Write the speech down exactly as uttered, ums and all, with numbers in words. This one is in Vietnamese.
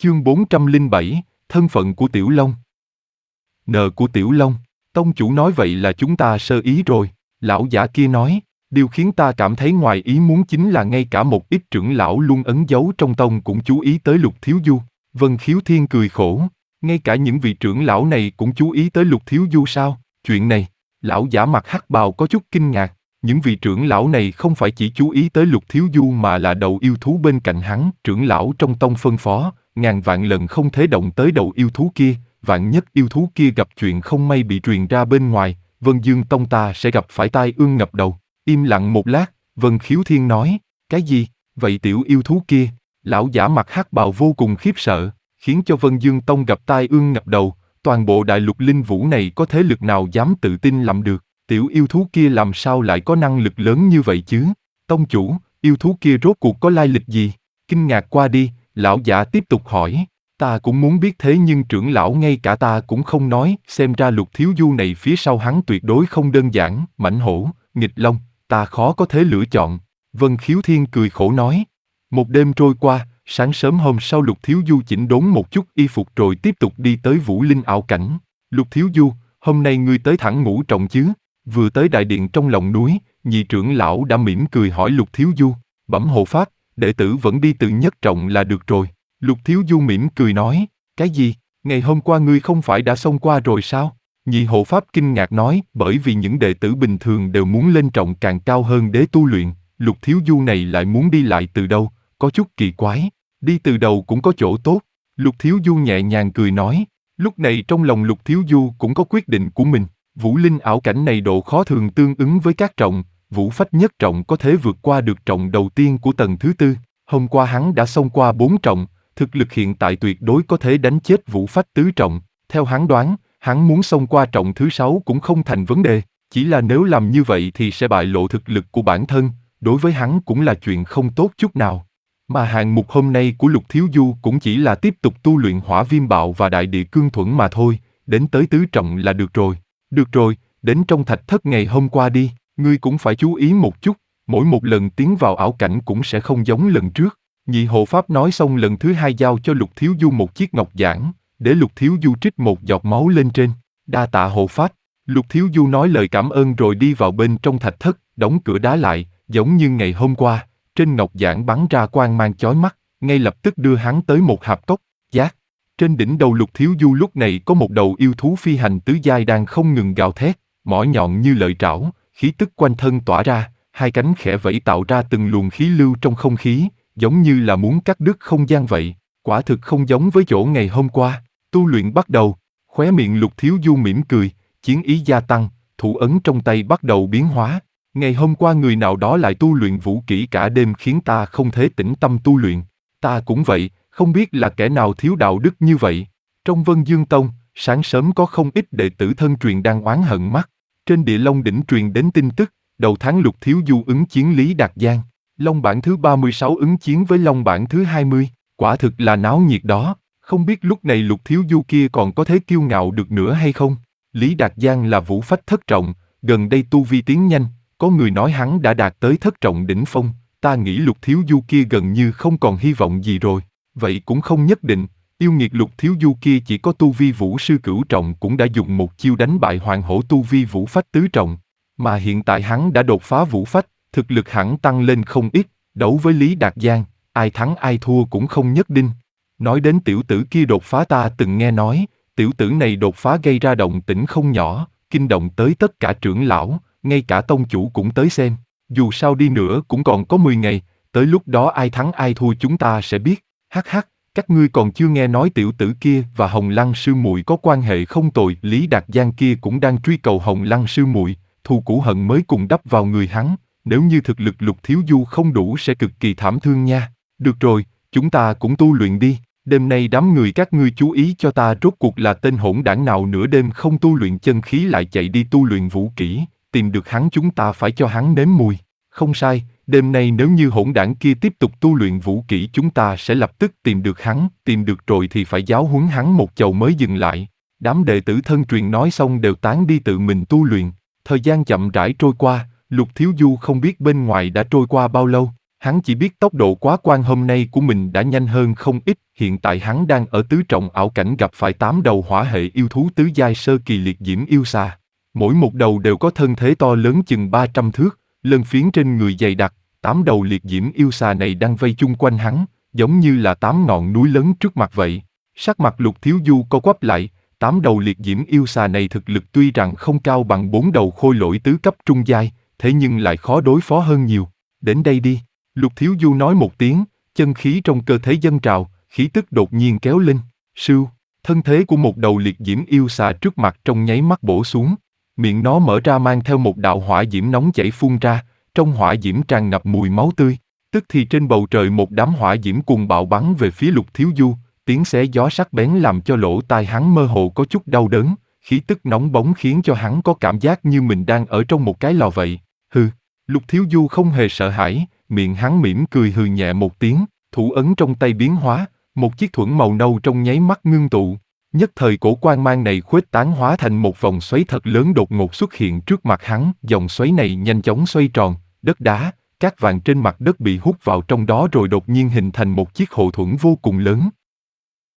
Chương bốn trăm lẻ bảy, thân phận của Tiểu Long. Nợ của Tiểu Long, tông chủ nói vậy là chúng ta sơ ý rồi, lão giả kia nói, điều khiến ta cảm thấy ngoài ý muốn chính là ngay cả một ít trưởng lão luôn ẩn giấu trong tông cũng chú ý tới Lục Thiếu Du. Vân Khiếu Thiên cười khổ, ngay cả những vị trưởng lão này cũng chú ý tới Lục Thiếu Du sao? Chuyện này, lão giả mặc hắc bào có chút kinh ngạc, những vị trưởng lão này không phải chỉ chú ý tới Lục Thiếu Du mà là đầu yêu thú bên cạnh hắn, trưởng lão trong tông phân phó, ngàn vạn lần không thể động tới đầu yêu thú kia, vạn nhất yêu thú kia gặp chuyện không may bị truyền ra bên ngoài, Vân Dương tông ta sẽ gặp phải tai ương ngập đầu. Im lặng một lát, Vân Khiếu Thiên nói, cái gì? Vậy tiểu yêu thú kia? Lão giả mặc hắc bào vô cùng khiếp sợ, khiến cho Vân Dương tông gặp tai ương ngập đầu, toàn bộ đại lục linh vũ này có thế lực nào dám tự tin làm được, tiểu yêu thú kia làm sao lại có năng lực lớn như vậy chứ? Tông chủ, yêu thú kia rốt cuộc có lai lịch gì? Kinh ngạc qua đi, lão giả tiếp tục hỏi, ta cũng muốn biết thế nhưng trưởng lão ngay cả ta cũng không nói, xem ra Lục Thiếu Du này phía sau hắn tuyệt đối không đơn giản, mãnh hổ, nghịch long, ta khó có thể lựa chọn. Vân Khiếu Thiên cười khổ nói. Một đêm trôi qua, sáng sớm hôm sau Lục Thiếu Du chỉnh đốn một chút y phục rồi tiếp tục đi tới Vũ Linh ảo cảnh. Lục Thiếu Du, hôm nay ngươi tới thẳng ngũ trọng chứ? Vừa tới đại điện trong lòng núi, nhị trưởng lão đã mỉm cười hỏi Lục Thiếu Du, bẩm hộ pháp, đệ tử vẫn đi từ nhất trọng là được rồi. Lục Thiếu Du mỉm cười nói, cái gì? Ngày hôm qua ngươi không phải đã xông qua rồi sao? Nhị hộ pháp kinh ngạc nói, bởi vì những đệ tử bình thường đều muốn lên trọng càng cao hơn để tu luyện, Lục Thiếu Du này lại muốn đi lại từ đâu, có chút kỳ quái, đi từ đầu cũng có chỗ tốt. Lục Thiếu Du nhẹ nhàng cười nói, lúc này trong lòng Lục Thiếu Du cũng có quyết định của mình, Vũ Linh ảo cảnh này độ khó thường tương ứng với các trọng, Vũ Phách nhất trọng có thể vượt qua được trọng đầu tiên của tầng thứ tư, hôm qua hắn đã xông qua bốn trọng, thực lực hiện tại tuyệt đối có thể đánh chết Vũ Phách tứ trọng, theo hắn đoán, hắn muốn xông qua trọng thứ sáu cũng không thành vấn đề, chỉ là nếu làm như vậy thì sẽ bại lộ thực lực của bản thân, đối với hắn cũng là chuyện không tốt chút nào. Mà hạng mục hôm nay của Lục Thiếu Du cũng chỉ là tiếp tục tu luyện hỏa viêm bạo và đại địa cương thuẫn mà thôi, đến tới tứ trọng là được rồi. Được rồi, đến trong thạch thất ngày hôm qua đi, ngươi cũng phải chú ý một chút, mỗi một lần tiến vào ảo cảnh cũng sẽ không giống lần trước. Nhị hộ pháp nói xong lần thứ hai giao cho Lục Thiếu Du một chiếc ngọc giản, để Lục Thiếu Du trích một giọt máu lên trên. Đa tạ hộ pháp. Lục Thiếu Du nói lời cảm ơn rồi đi vào bên trong thạch thất, đóng cửa đá lại, giống như ngày hôm qua, trên ngọc giản bắn ra quang mang chói mắt, ngay lập tức đưa hắn tới một hạp cốc, giác. Trên đỉnh đầu Lục Thiếu Du lúc này có một đầu yêu thú phi hành tứ giai đang không ngừng gào thét, mỏ nhọn như lợi trảo, khí tức quanh thân tỏa ra, hai cánh khẽ vẫy tạo ra từng luồng khí lưu trong không khí, giống như là muốn cắt đứt không gian vậy, quả thực không giống với chỗ ngày hôm qua. Tu luyện bắt đầu, khóe miệng Lục Thiếu Du mỉm cười, chiến ý gia tăng, thủ ấn trong tay bắt đầu biến hóa. Ngày hôm qua người nào đó lại tu luyện vũ kỹ cả đêm khiến ta không thể tĩnh tâm tu luyện. Ta cũng vậy, không biết là kẻ nào thiếu đạo đức như vậy. Trong Vân Dương Tông, sáng sớm có không ít đệ tử thân truyền đang oán hận mắt. Trên Địa Long đỉnh truyền đến tin tức, đầu tháng Lục Thiếu Du ứng chiến Lý Đạt Giang, Long bản thứ ba mươi sáu ứng chiến với Long bản thứ hai mươi, quả thực là náo nhiệt đó. Không biết lúc này Lục Thiếu Du kia còn có thể kiêu ngạo được nữa hay không? Lý Đạt Giang là vũ phách thất trọng, gần đây tu vi tiến nhanh, có người nói hắn đã đạt tới thất trọng đỉnh phong, ta nghĩ Lục Thiếu Du kia gần như không còn hy vọng gì rồi. Vậy cũng không nhất định, yêu nghiệt Lục Thiếu Du kia chỉ có tu vi vũ sư cửu trọng cũng đã dùng một chiêu đánh bại hoàng hổ tu vi vũ phách tứ trọng. Mà hiện tại hắn đã đột phá vũ phách, thực lực hẳn tăng lên không ít, đấu với Lý Đạt Giang, ai thắng ai thua cũng không nhất định. Nói đến tiểu tử kia đột phá ta từng nghe nói, tiểu tử này đột phá gây ra động tĩnh không nhỏ, kinh động tới tất cả trưởng lão, ngay cả tông chủ cũng tới xem. Dù sao đi nữa cũng còn có mười ngày, tới lúc đó ai thắng ai thua chúng ta sẽ biết. Hắc hắc, các ngươi còn chưa nghe nói tiểu tử kia và Hồng Lăng sư muội có quan hệ không tồi, Lý Đạt Giang kia cũng đang truy cầu Hồng Lăng sư muội, thù cũ hận mới cùng đắp vào người hắn, nếu như thực lực Lục Thiếu Du không đủ sẽ cực kỳ thảm thương nha. Được rồi, chúng ta cũng tu luyện đi. Đêm nay đám người các ngươi chú ý cho ta rốt cuộc là tên hỗn đảng nào nửa đêm không tu luyện chân khí lại chạy đi tu luyện vũ kỹ, tìm được hắn chúng ta phải cho hắn nếm mùi. Không sai, đêm nay nếu như hỗn đảng kia tiếp tục tu luyện vũ kỹ chúng ta sẽ lập tức tìm được hắn, tìm được rồi thì phải giáo huấn hắn một chầu mới dừng lại. Đám đệ tử thân truyền nói xong đều tán đi tự mình tu luyện, thời gian chậm rãi trôi qua, Lục Thiếu Du không biết bên ngoài đã trôi qua bao lâu. Hắn chỉ biết tốc độ quá quan hôm nay của mình đã nhanh hơn không ít, hiện tại hắn đang ở tứ trọng ảo cảnh gặp phải tám đầu hỏa hệ yêu thú tứ giai sơ kỳ liệt diễm yêu xà. Mỗi một đầu đều có thân thế to lớn chừng ba trăm thước, lân phiến trên người dày đặc, tám đầu liệt diễm yêu xà này đang vây chung quanh hắn, giống như là tám ngọn núi lớn trước mặt vậy. Sắc mặt Lục Thiếu Du co quắp lại, tám đầu liệt diễm yêu xà này thực lực tuy rằng không cao bằng bốn đầu khôi lỗi tứ cấp trung giai, thế nhưng lại khó đối phó hơn nhiều. Đến đây đi. Lục Thiếu Du nói một tiếng, chân khí trong cơ thể dâng trào, khí tức đột nhiên kéo lên. Sưu, thân thế của một đầu liệt diễm yêu xà trước mặt trong nháy mắt bổ xuống. Miệng nó mở ra mang theo một đạo hỏa diễm nóng chảy phun ra, trong hỏa diễm tràn ngập mùi máu tươi. Tức thì trên bầu trời một đám hỏa diễm cuồng bạo bắn về phía Lục Thiếu Du, tiếng xé gió sắc bén làm cho lỗ tai hắn mơ hồ có chút đau đớn, khí tức nóng bỏng khiến cho hắn có cảm giác như mình đang ở trong một cái lò vậy. Hừ, Lục Thiếu Du không hề sợ hãi, miệng hắn mỉm cười hừ nhẹ một tiếng, thủ ấn trong tay biến hóa, một chiếc thuẫn màu nâu trong nháy mắt ngưng tụ. Nhất thời cổ quang mang này khuếch tán hóa thành một vòng xoáy thật lớn đột ngột xuất hiện trước mặt hắn, dòng xoáy này nhanh chóng xoay tròn, đất đá, cát vàng trên mặt đất bị hút vào trong đó rồi đột nhiên hình thành một chiếc hộ thuẫn vô cùng lớn.